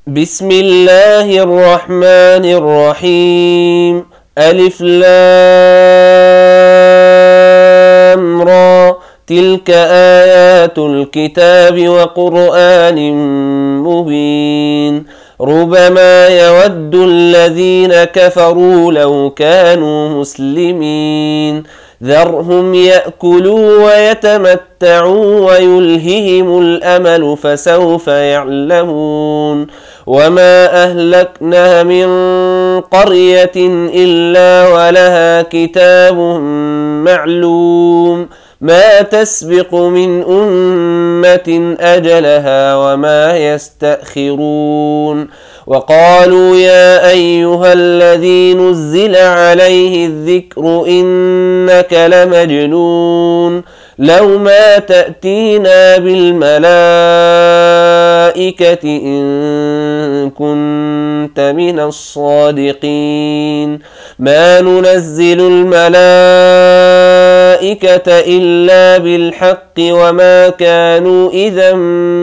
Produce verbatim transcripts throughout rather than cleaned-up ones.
بسم الله الرحمن الرحيم. ألف لام را، تلك آيات الكتاب وقرآن مبين. ربما يود الذين كفروا لو كانوا مسلمين. ذرهم يأكلوا ويتمتعوا ويلههم الأمل فسوف يعلمون. وما أهلكنا من قرية إلا ولها كتاب معلوم، ما تسبق من أمة أجلها وما يستأخرون. وقالوا يا أيها الذي نزل عليه الذكر إنك لمجنون، لو ما تأتينا بالملائكة إن كنت من الصادقين. ما ننزل الملائكة إلا بالحق وما كانوا إذا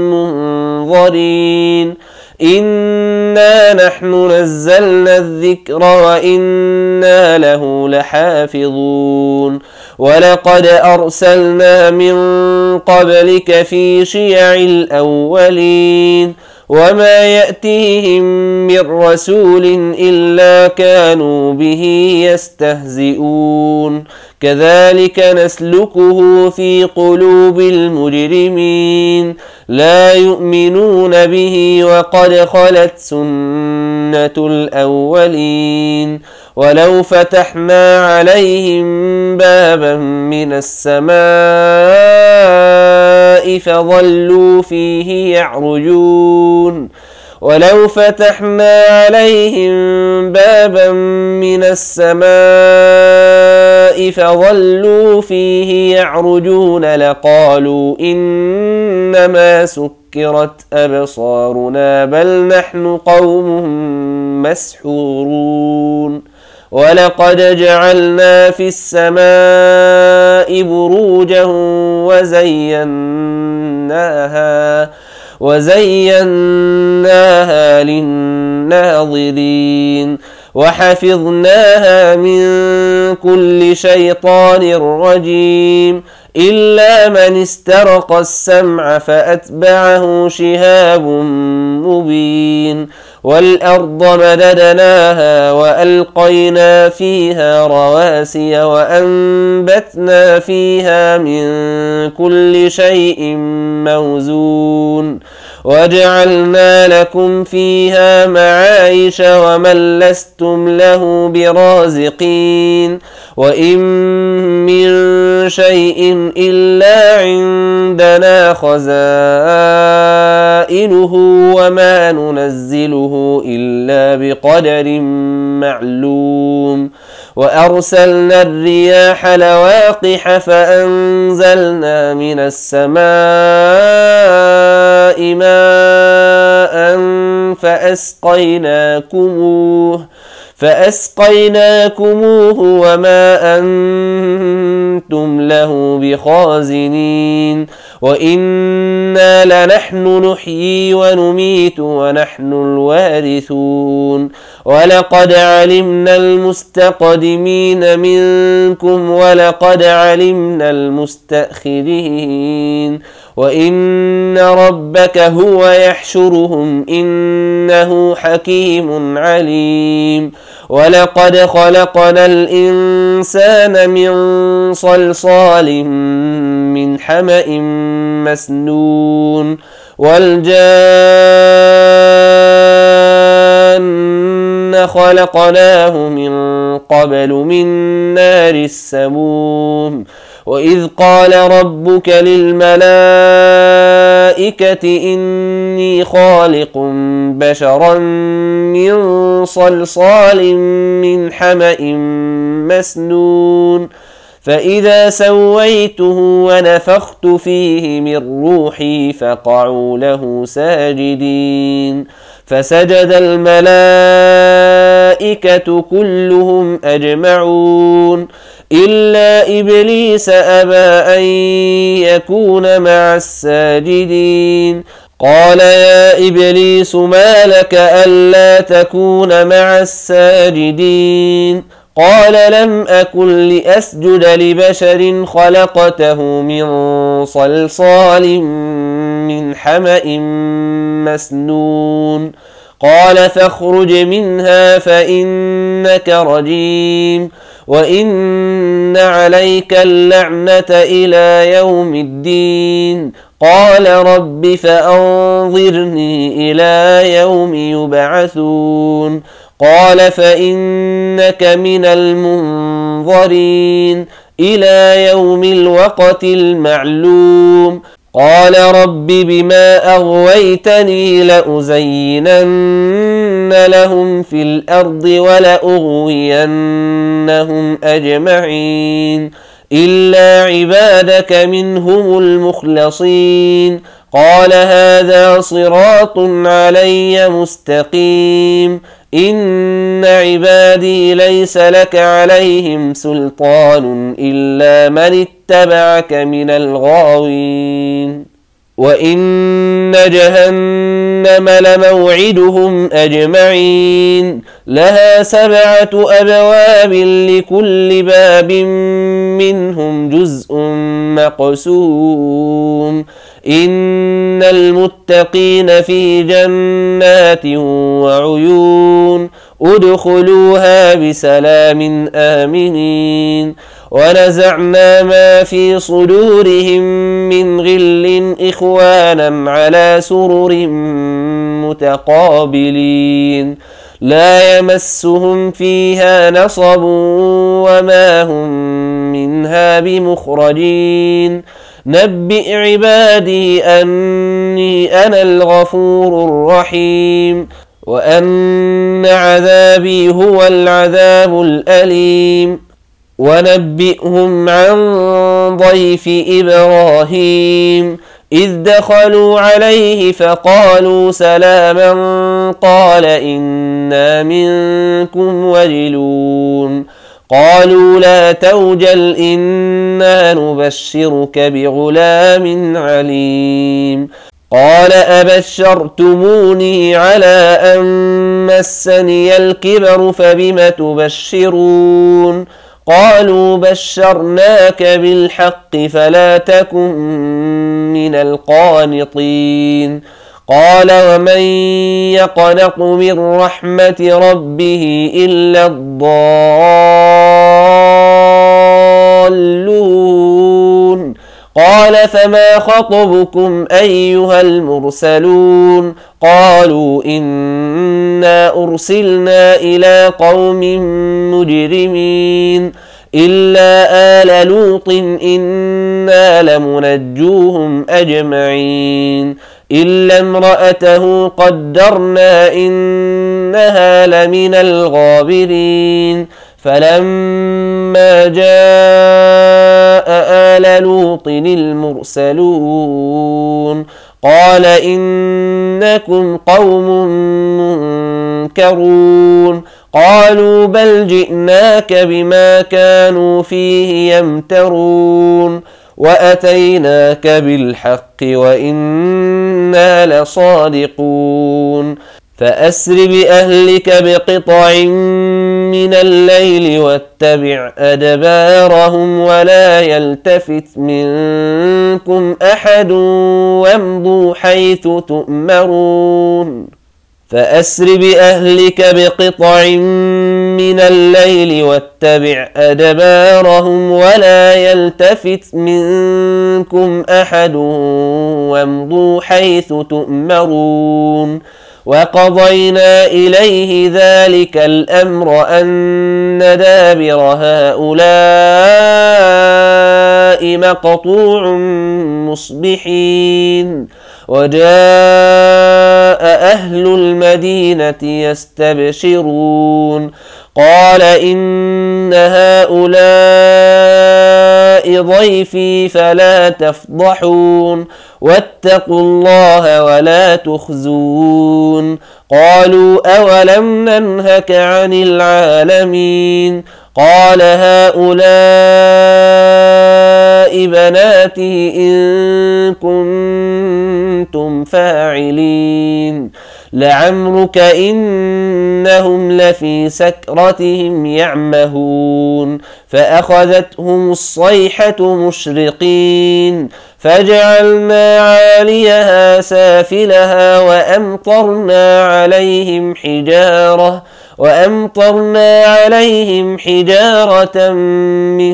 منظرين. إنا نحن نزلنا الذكر وإنا له لحافظون. ولقد أرسلنا من قبلك في شيع الأولين، وما يأتيهم من رسول إلا كانوا به يستهزئون. كذلك نسلكه في قلوب المجرمين، لا يؤمنون به وقد خلت سنة الأولين. ولو فتحنا عليهم بابا من السماء فظلوا فيه يعرجون ولو فتحنا عليهم بابا من السماء فظلوا فيه يعرجون لقالوا إنما سكرت أبصارنا بل نحن قوم مسحورون. ولقد جعلنا في السماء بروجا وزيناها وزيناها للناظرين وحفظناها من كل شيطان رجيم إلا من استرق السمع فأتبعه شهاب مبين. والأرض مددناها وألقينا فيها رواسي وأنبتنا فيها من كل شيء موزون وجعلنا لكم فيها معايش ومن لستم له برازقين. وإن من شيء إلا عندنا خزائنه وما ننزله إلا بقدر معلوم. وأرسلنا الرياح لواقح فأنزلنا من السماء ماء فأسقيناكموه فأسقيناكموه وما أنتم له بخازنين. وإنا لنحن نحيي ونميت ونحن الوارثون. ولقد علمنا المستقدمين منكم ولقد علمنا المستأخرين وإن ربك هو يحشرهم إنه حكيم عليم. ولقد خلقنا الإنسان من صلصال من حمأ مسنون والجان خلقناه من قبل من نار السموم. وإذ قال ربك للملائكة إني خالق بشرا من صلصال من حمأ مسنون فإذا سويته ونفخت فيه من روحي فقعوا له ساجدين. فسجد الملائكة كلهم أجمعون إلا إبليس أبى أن يكون مع الساجدين قال يا إبليس ما لك ألا تكون مع الساجدين قال لم أكن لأسجد لبشر خلقته من صلصال من حمأ مسنون قال فاخرج منها فإنك رجيم وإن عليك اللعنة إلى يوم الدين قال رب فأنظرني إلى يوم يبعثون قال فإنك من المنظرين إلى يوم الوقت المعلوم قال رب بما أغويتني لأزينن لهم في الأرض ولأغوينهم أجمعين إلا عبادك منهم المخلصين قال هذا صراط علي مستقيم إن عبادي ليس لك عليهم سلطان إلا من اتبعك من الغاوين وإن جهنم لموعدهم أجمعين لها سبعة أبواب لكل باب منهم جزء مقسوم إن المتقين في جنات وعيون ادخلوها بسلام آمنين ونزعنا ما في صدورهم من غل إخوانا على سرر متقابلين لا يمسهم فيها نصب وما هم منها بمخرجين نبئ عبادي أني أنا الغفور الرحيم وأن عذابي هو العذاب الأليم ونبئهم عن ضيف إبراهيم إذ دخلوا عليه فقالوا سلاما قال إنا منكم وجلون قالوا لا توجل إنا نبشرك بغلام عليم قال أبشرتموني على أن مسني الكبر فبم تبشرون قالوا بشرناك بالحق فلا تكن من القانطين قال ومن يقنط من رحمة ربه إلا الضالون قال فما خطبكم أيها المرسلون قالوا إنا أرسلنا إلى قوم مجرمين إلا آل لوط إنا لمنجوهم أجمعين إلا امرأته قدرنا إنها لمن الغابرين فلما جاء آل لوط المرسلون قال إنكم قوم منكرون قالوا بل جئناك بما كانوا فيه يمترون وأتيناك بالحق وإنا لصادقون فأسر بأهلك بقطع من الليل واتبع أدبارهم ولا يلتفت منكم أحد وامضوا حيث تؤمرون فأسر بأهلك بقطع من الليل واتبع أدبارهم ولا يلتفت منكم أحد وامضوا حيث تؤمرون وقضينا إليه ذلك الأمر أن دابر هؤلاء مقطوع مصبحين وجاء أهل المدينة يستبشرون قال إن هؤلاء ضيفي فلا تفضحون واتقوا الله ولا تخزون قالوا أولم ننهك عن العالمين قال هؤلاء بناته إن كنتم فاعلين لعمرك إنهم لفي سكرتهم يعمهون فأخذتهم الصيحة مشرقين فجعلنا عاليها سافلها وأمطرنا عليهم حجارة وأمطرنا عليهم حجارة من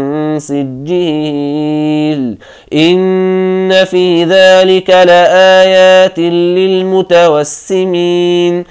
سجيل إن في ذلك لآيات للمتوسمين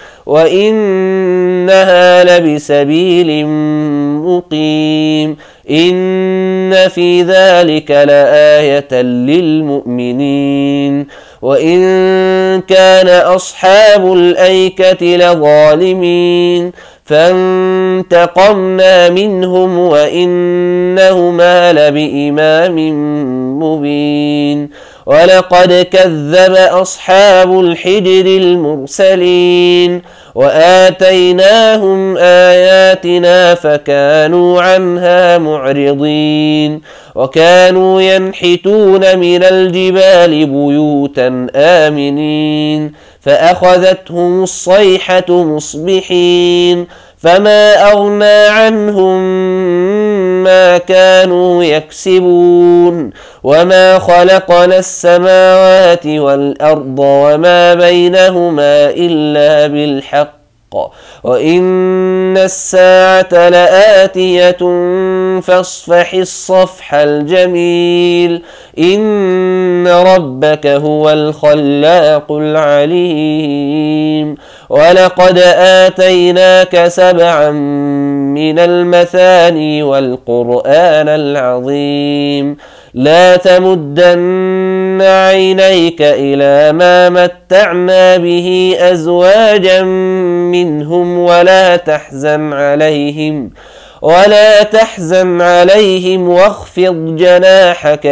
وإنها لبسبيل مقيم إن في ذلك لآية للمؤمنين وإن كان أصحاب الأيكة لظالمين فانتقمنا منهم وإنهما لبإمام مبين ولقد كذب أصحاب الحجر المرسلين وآتيناهم آياتنا فكانوا عنها معرضين وكانوا ينحتون من الجبال بيوتا آمنين فأخذتهم الصيحة مصبحين فما أغنى عنهم ما كانوا يكسبون وما خلقنا السماوات والأرض وما بينهما إلا بالحق وإن الساعة لآتية فاصفح الصفح الجميل إن ربك هو الخلاق العليم ولقد آتيناك سبعا من المثاني والقرآن العظيم لا تمدن عينيك إلى ما متعنا به أزواجا منهم ولا تحزن عليهم ولا تحزن عليهم واخفض جناحك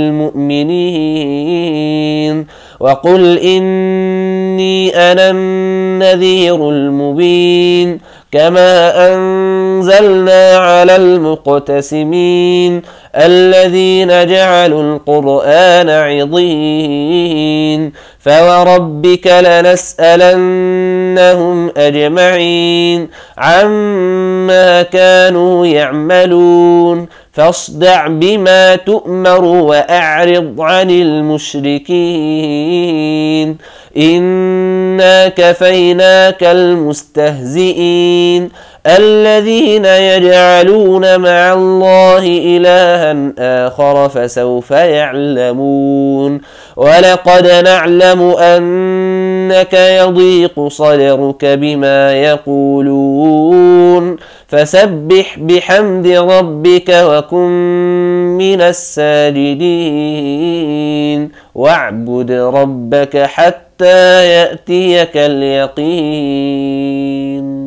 للمؤمنين وقل إني أنا النذير المبين كما أنزلنا على المقتسمين الذين جعلوا القرآن عضين فوربك لنسألنهم أجمعين عما كانوا يعملون فاصدع بما تؤمر وأعرض عن المشركين إنا كفيناك المستهزئين الذين يجعلون مع الله إلها آخر فسوف يعلمون ولقد نعلم أنك يضيق صدرك بما يقولون فسبح بحمد ربك وكن من الساجدين واعبد ربك حتى يأتيك اليقين.